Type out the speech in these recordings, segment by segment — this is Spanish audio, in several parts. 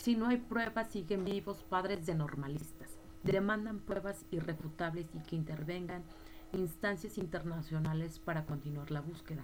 Si no hay pruebas, siguen vivos padres de normalistas. Demandan pruebas irrefutables y que intervengan instancias internacionales para continuar la búsqueda.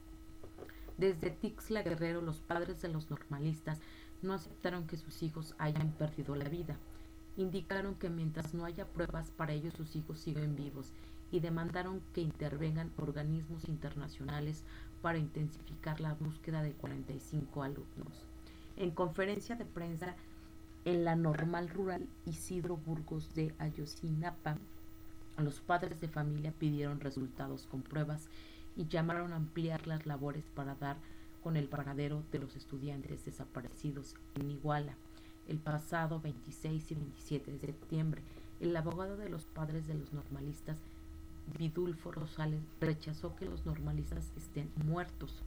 Desde Tixla Guerrero, los padres de los normalistas no aceptaron que sus hijos hayan perdido la vida. Indicaron que mientras no haya pruebas para ellos sus hijos siguen vivos y demandaron que intervengan organismos internacionales para intensificar la búsqueda de 45 alumnos. En conferencia de prensa en la Normal Rural Isidro Burgos de Ayotzinapa, los padres de familia pidieron resultados con pruebas y llamaron a ampliar las labores para dar con el paradero de los estudiantes desaparecidos en Iguala. El pasado 26 y 27 de septiembre, el abogado de los padres de los normalistas, Vidulfo Rosales, rechazó que los normalistas estén muertos.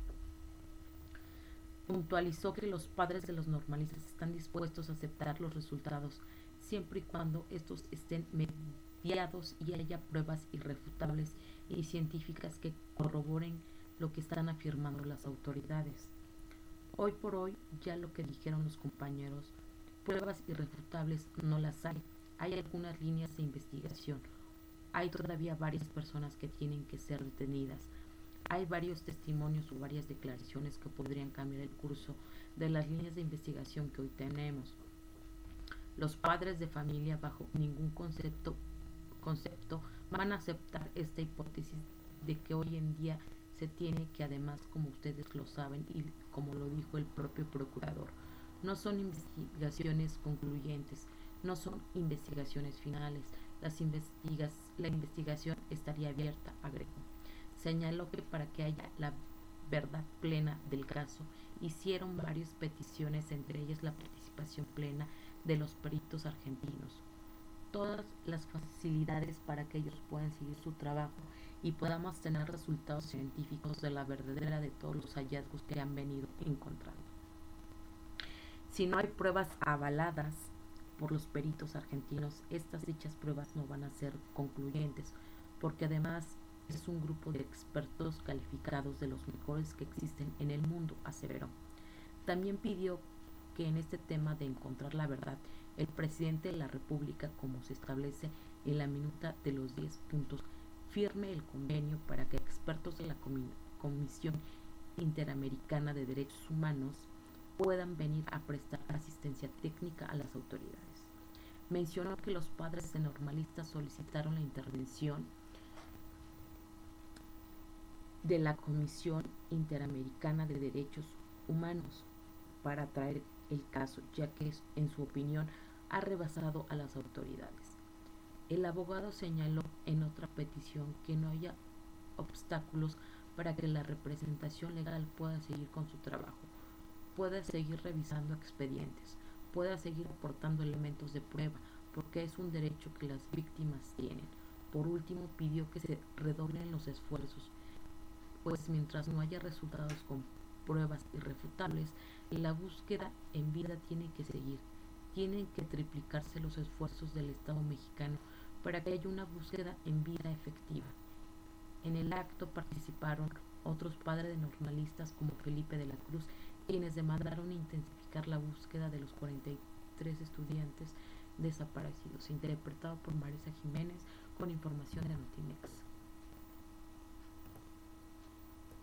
Puntualizó que los padres de los normalistas están dispuestos a aceptar los resultados siempre y cuando estos estén mediados y haya pruebas irrefutables y científicas que corroboren lo que están afirmando las autoridades. Hoy por hoy, ya lo que dijeron los compañeros, pruebas irrefutables no las hay. Hay algunas líneas de investigación. Hay todavía varias personas que tienen que ser detenidas. Hay varios testimonios o varias declaraciones que podrían cambiar el curso de las líneas de investigación que hoy tenemos. Los padres de familia bajo ningún concepto van a aceptar esta hipótesis de que hoy en día se tiene que, además, como ustedes lo saben y como lo dijo el propio procurador, no son investigaciones concluyentes, no son investigaciones finales, la investigación estaría abierta, agregó. Señaló que para que haya la verdad plena del caso, hicieron varias peticiones, entre ellas la participación plena de los peritos argentinos, todas las facilidades para que ellos puedan seguir su trabajo y podamos tener resultados científicos de la verdadera de todos los hallazgos que han venido encontrando. Si no hay pruebas avaladas por los peritos argentinos, estas dichas pruebas no van a ser concluyentes, porque además es un grupo de expertos calificados de los mejores que existen en el mundo, aseveró. También pidió que en este tema de encontrar la verdad, el presidente de la República, como se establece en la minuta de los 10 puntos, firme el convenio para que expertos de la Comisión Interamericana de Derechos Humanos puedan venir a prestar asistencia técnica a las autoridades. Mencionó que los padres de normalistas solicitaron la intervención de la Comisión Interamericana de Derechos Humanos para traer el caso, ya que en su opinión ha rebasado a las autoridades. El abogado señaló en otra petición que no haya obstáculos para que la representación legal pueda seguir con su trabajo, pueda seguir revisando expedientes, pueda seguir aportando elementos de prueba, porque es un derecho que las víctimas tienen. Por último, pidió que se redoblen los esfuerzos, pues mientras no haya resultados con pruebas irrefutables, la búsqueda en vida tiene que seguir. Tienen que triplicarse los esfuerzos del Estado mexicano para que haya una búsqueda en vida efectiva. En el acto participaron otros padres de normalistas como Felipe de la Cruz, quienes demandaron intensificar la búsqueda de los 43 estudiantes desaparecidos, interpretado por Marisa Jiménez con información de Notimex.